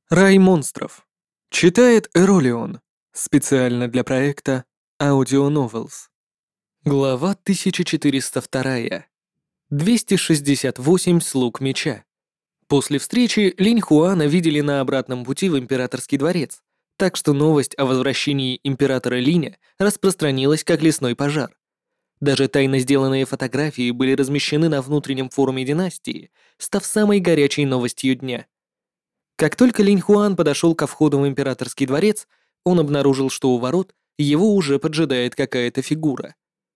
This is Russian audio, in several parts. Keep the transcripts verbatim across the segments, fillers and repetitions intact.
Рай монстров. Читает Эролион. Специально для проекта Audio Novels. Глава тысяча четыреста два. двести шестьдесят восемь слуг меча. После встречи Линь Хуана видели на обратном пути в императорский дворец, так что новость о возвращении императора Линя распространилась как лесной пожар. Даже тайно сделанные фотографии были размещены на внутреннем форуме династии, став самой горячей новостью дня. Как только Линь Хуан подошел ко входу в императорский дворец, он обнаружил, что у ворот его уже поджидает какая-то фигура.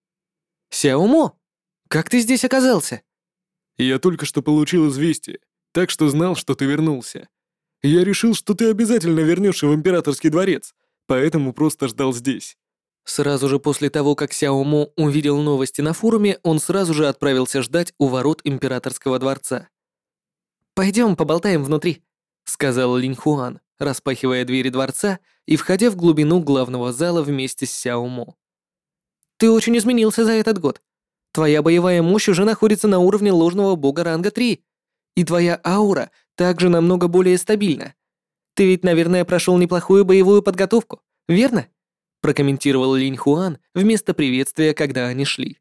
«Сяомо, как ты здесь оказался?» Я только что получил известие, так что знал, что ты вернулся. Я решил, что ты обязательно вернешься в императорский дворец, поэтому просто ждал здесь. Сразу же после того, как Сяомо увидел новости на форуме, он сразу же отправился ждать у ворот императорского дворца. «Пойдем поболтаем внутри», — сказал Линь Хуан, распахивая двери дворца и входя в глубину главного зала вместе с Сяомо. «Ты очень изменился за этот год. Твоя боевая мощь уже находится на уровне ложного бога ранга три, и твоя аура также намного более стабильна. Ты ведь, наверное, прошел неплохую боевую подготовку, верно?» прокомментировал Линь Хуан вместо приветствия, когда они шли.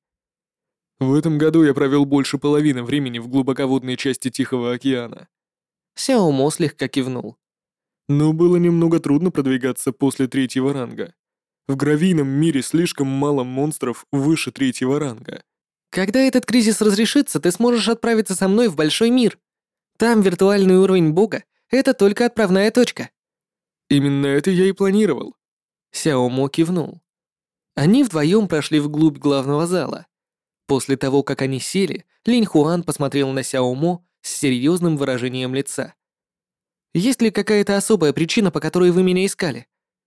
В этом году я провел больше половины времени в глубоководной части Тихого океана. Сяомо слегка кивнул. Но было немного трудно продвигаться после третьего ранга. В гравийном мире слишком мало монстров выше третьего ранга. Когда этот кризис разрешится, ты сможешь отправиться со мной в большой мир. Там виртуальный уровень бога — это только отправная точка. Именно это я и планировал. Сяомо кивнул. Они вдвоем прошли вглубь главного зала. После того, как они сели, Линь Хуан посмотрел на Сяомо с серьезным выражением лица. «Есть ли какая-то особая причина, по которой вы меня искали?»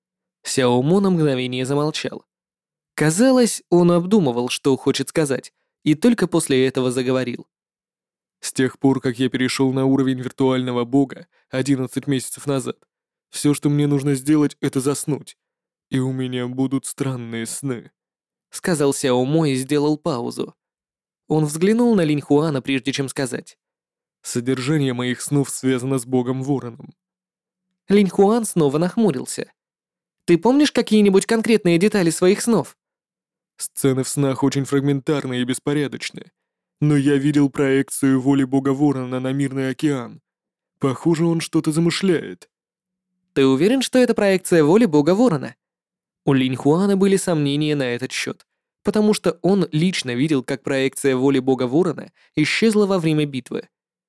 Сяомо на мгновение замолчал. Казалось, он обдумывал, что хочет сказать, и только после этого заговорил. С тех пор, как я перешел на уровень виртуального бога одиннадцать месяцев назад, все, что мне нужно сделать, это заснуть. И у меня будут странные сны. Сказал Сяомо и сделал паузу. Он взглянул на Линь Хуана, прежде чем сказать. Содержание моих снов связано с богом Вороном. Линь Хуан снова нахмурился. «Ты помнишь какие-нибудь конкретные детали своих снов?» Сцены в снах очень фрагментарны и беспорядочны. Но я видел проекцию воли бога Ворона на мирный океан. Похоже, он что-то замышляет. «Ты уверен, что это проекция воли бога Ворона?» У Линь Хуана были сомнения на этот счет, потому что он лично видел, как проекция воли бога Ворона исчезла во время битвы.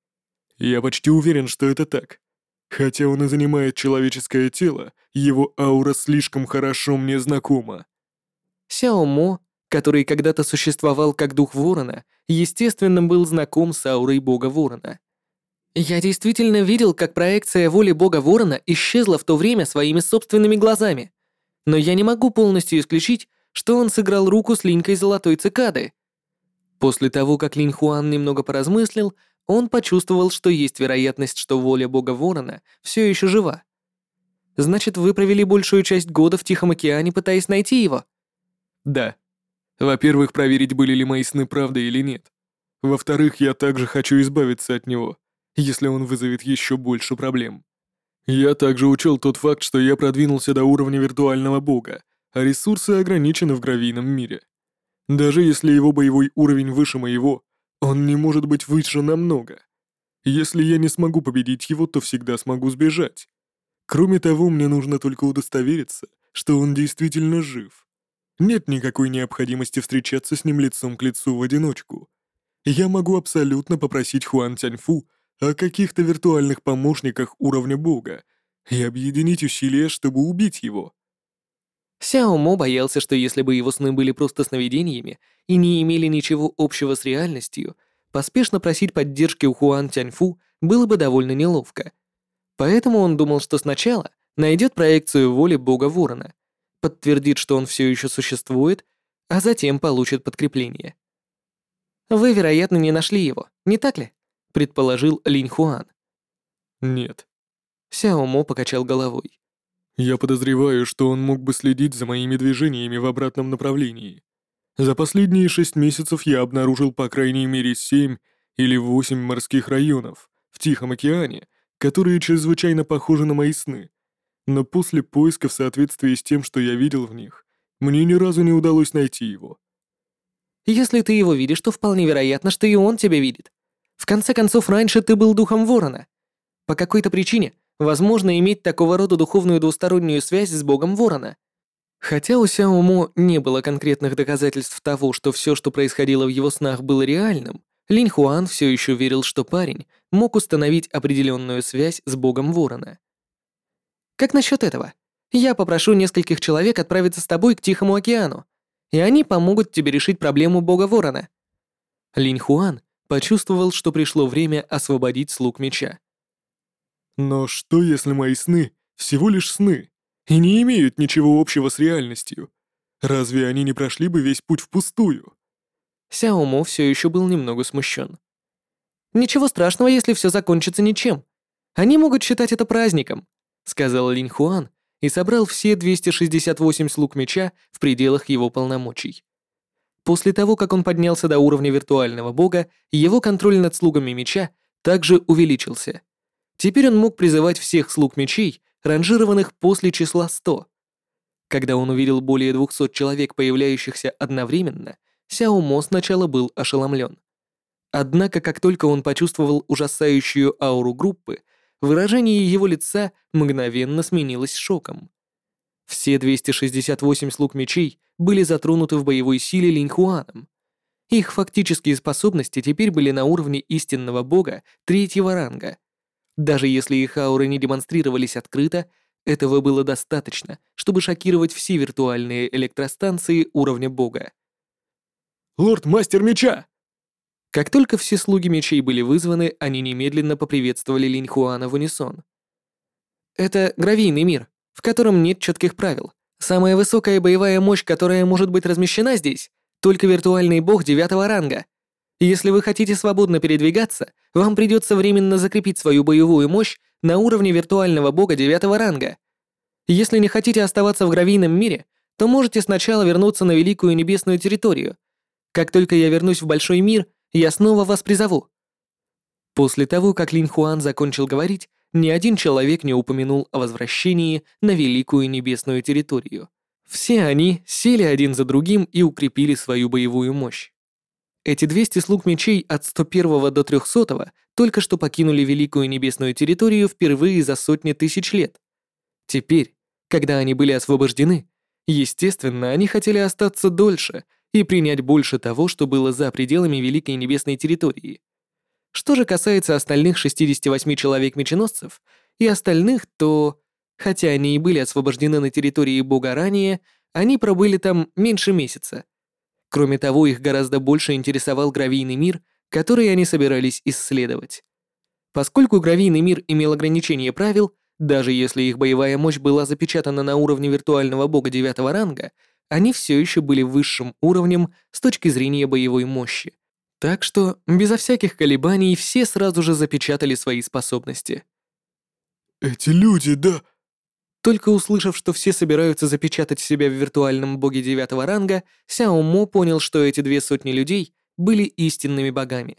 Я почти уверен, что это так. Хотя он и занимает человеческое тело, его аура слишком хорошо мне знакома. Сяомо, который когда-то существовал как дух Ворона, естественно, был знаком с аурой бога Ворона. Я действительно видел, как проекция воли бога Ворона исчезла в то время своими собственными глазами. Но я не могу полностью исключить, что он сыграл руку с линькой золотой цикады. После того, как Линь Хуан немного поразмыслил, он почувствовал, что есть вероятность, что воля бога Ворона все еще жива. Значит, вы провели большую часть года в Тихом океане, пытаясь найти его? Да. Во-первых, проверить, были ли мои сны правдой или нет. Во-вторых, я также хочу избавиться от него, если он вызовет еще больше проблем. Я также учел тот факт, что я продвинулся до уровня виртуального бога, а ресурсы ограничены в гравийном мире. Даже если его боевой уровень выше моего, он не может быть выше намного. Если я не смогу победить его, то всегда смогу сбежать. Кроме того, мне нужно только удостовериться, что он действительно жив. Нет никакой необходимости встречаться с ним лицом к лицу в одиночку. Я могу абсолютно попросить Хуан Тяньфу о каких-то виртуальных помощниках уровня бога и объединить усилия, чтобы убить его. Сяомо боялся, что если бы его сны были просто сновидениями и не имели ничего общего с реальностью, поспешно просить поддержки у Хуан Тяньфу было бы довольно неловко. Поэтому он думал, что сначала найдет проекцию воли бога Ворона, подтвердит, что он все еще существует, а затем получит подкрепление. «Вы, вероятно, не нашли его, не так ли?» — предположил Линь Хуан. Нет. Сяомо покачал головой. Я подозреваю, что он мог бы следить за моими движениями в обратном направлении. За последние шесть месяцев я обнаружил по крайней мере семь или восемь морских районов в Тихом океане, которые чрезвычайно похожи на мои сны. Но после поиска в соответствии с тем, что я видел в них, мне ни разу не удалось найти его. Если ты его видишь, то вполне вероятно, что и он тебя видит. В конце концов, раньше ты был духом ворона. По какой-то причине возможно иметь такого рода духовную двустороннюю связь с богом ворона. Хотя у Сяо Мо не было конкретных доказательств того, что все, что происходило в его снах, было реальным, Линь Хуан все еще верил, что парень мог установить определенную связь с богом ворона. Как насчет этого? Я попрошу нескольких человек отправиться с тобой к Тихому океану, и они помогут тебе решить проблему бога ворона. Линь Хуан почувствовал, что пришло время освободить слуг меча. Но что, если мои сны всего лишь сны и не имеют ничего общего с реальностью? Разве они не прошли бы весь путь впустую? Сяо Мо все еще был немного смущен. «Ничего страшного, если все закончится ничем. Они могут считать это праздником», — сказал Линь Хуан и собрал все двести шестьдесят восемь слуг меча в пределах его полномочий. После того, как он поднялся до уровня виртуального бога, его контроль над слугами меча также увеличился. Теперь он мог призывать всех слуг мечей, ранжированных после числа сто. Когда он увидел более двухсот человек, появляющихся одновременно, Сяо Мо сначала был ошеломлен. Однако, как только он почувствовал ужасающую ауру группы, выражение его лица мгновенно сменилось шоком. Все двести шестьдесят восемь слуг мечей были затронуты в боевой силе Линь Хуаном. Их фактические способности теперь были на уровне истинного бога третьего ранга. Даже если их ауры не демонстрировались открыто, этого было достаточно, чтобы шокировать все виртуальные электростанции уровня бога. «Лорд-мастер меча!» Как только все слуги мечей были вызваны, они немедленно поприветствовали Линь Хуана в унисон. «Это гравийный мир, в котором нет четких правил. Самая высокая боевая мощь, которая может быть размещена здесь, только виртуальный бог девятого ранга. Если вы хотите свободно передвигаться, вам придется временно закрепить свою боевую мощь на уровне виртуального бога девятого ранга. Если не хотите оставаться в гравийном мире, то можете сначала вернуться на Великую Небесную территорию. Как только я вернусь в Большой мир, я снова вас призову». После того, как Линь Хуан закончил говорить, ни один человек не упомянул о возвращении на Великую Небесную территорию. Все они сели один за другим и укрепили свою боевую мощь. Эти двести слуг мечей от сто первого до трехсотого только что покинули Великую Небесную территорию впервые за сотни тысяч лет. Теперь, когда они были освобождены, естественно, они хотели остаться дольше и принять больше того, что было за пределами Великой Небесной территории. Что же касается остальных шестидесяти восьми человек-меченосцев и остальных, то, хотя они и были освобождены на территории бога ранее, они пробыли там меньше месяца. Кроме того, их гораздо больше интересовал гравийный мир, который они собирались исследовать. Поскольку гравийный мир имел ограничение правил, даже если их боевая мощь была запечатана на уровне виртуального бога девятого ранга, они все еще были высшим уровнем с точки зрения боевой мощи. Так что, безо всяких колебаний, все сразу же запечатали свои способности. «Эти люди, да...» Только услышав, что все собираются запечатать себя в виртуальном боге девятого ранга, Сяо Мо понял, что эти две сотни людей были истинными богами.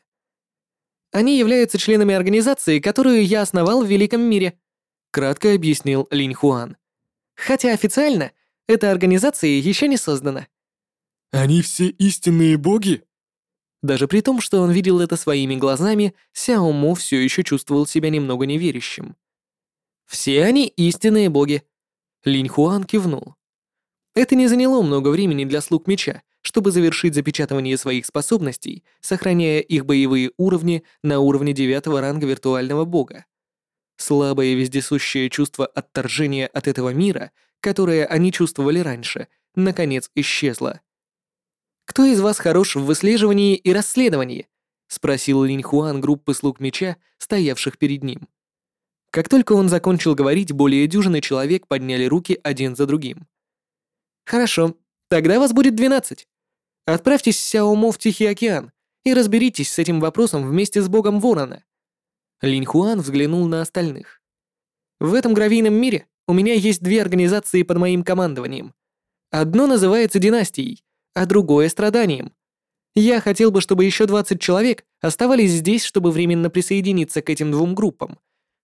«Они являются членами организации, которую я основал в Великом мире», кратко объяснил Линь Хуан. «Хотя официально эта организация еще не создана». «Они все истинные боги?» Даже при том, что он видел это своими глазами, Сяо Мо все еще чувствовал себя немного неверящим. «Все они истинные боги», — Линь Хуан кивнул. Это не заняло много времени для слуг меча, чтобы завершить запечатывание своих способностей, сохраняя их боевые уровни на уровне девятого ранга виртуального бога. Слабое вездесущее чувство отторжения от этого мира, которое они чувствовали раньше, наконец исчезло. «Кто из вас хорош в выслеживании и расследовании?» — спросил Линь Хуан группы слуг меча, стоявших перед ним. Как только он закончил говорить, более дюжины человек подняли руки один за другим. «Хорошо, тогда вас будет двенадцать. Отправьтесь с Сяо Мо в Тихий океан и разберитесь с этим вопросом вместе с богом Ворона». Линь Хуан взглянул на остальных. «В этом гравийном мире у меня есть две организации под моим командованием. Одно называется Династией, а другое — Страданием. Я хотел бы, чтобы еще двадцать человек оставались здесь, чтобы временно присоединиться к этим двум группам.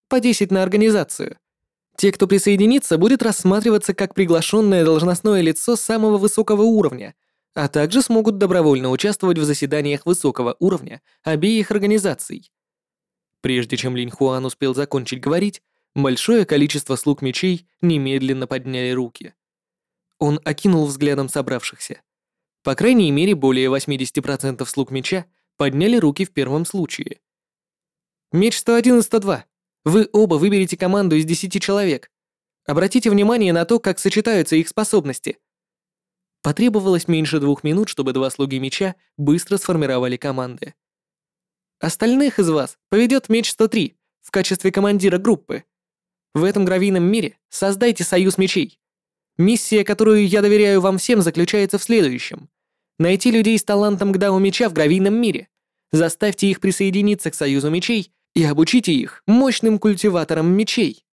По десять на организацию. Те, кто присоединится, будет рассматриваться как приглашенное должностное лицо самого высокого уровня, а также смогут добровольно участвовать в заседаниях высокого уровня обеих организаций. Прежде чем Линь Хуан успел закончить говорить, большое количество слуг мечей немедленно подняли руки. Он окинул взглядом собравшихся. По крайней мере, более восемьдесят процентов слуг меча подняли руки в первом случае. Меч сто один и сто два. Вы оба выберете команду из десяти человек. Обратите внимание на то, как сочетаются их способности. Потребовалось меньше двух минут, чтобы два слуги меча быстро сформировали команды. Остальных из вас поведет меч сто три в качестве командира группы. В этом гравийном мире создайте союз мечей. Миссия, которую я доверяю вам всем, заключается в следующем. Найти людей с талантом к дау меча в гравийном мире. Заставьте их присоединиться к союзу мечей и обучите их мощным культиваторам мечей.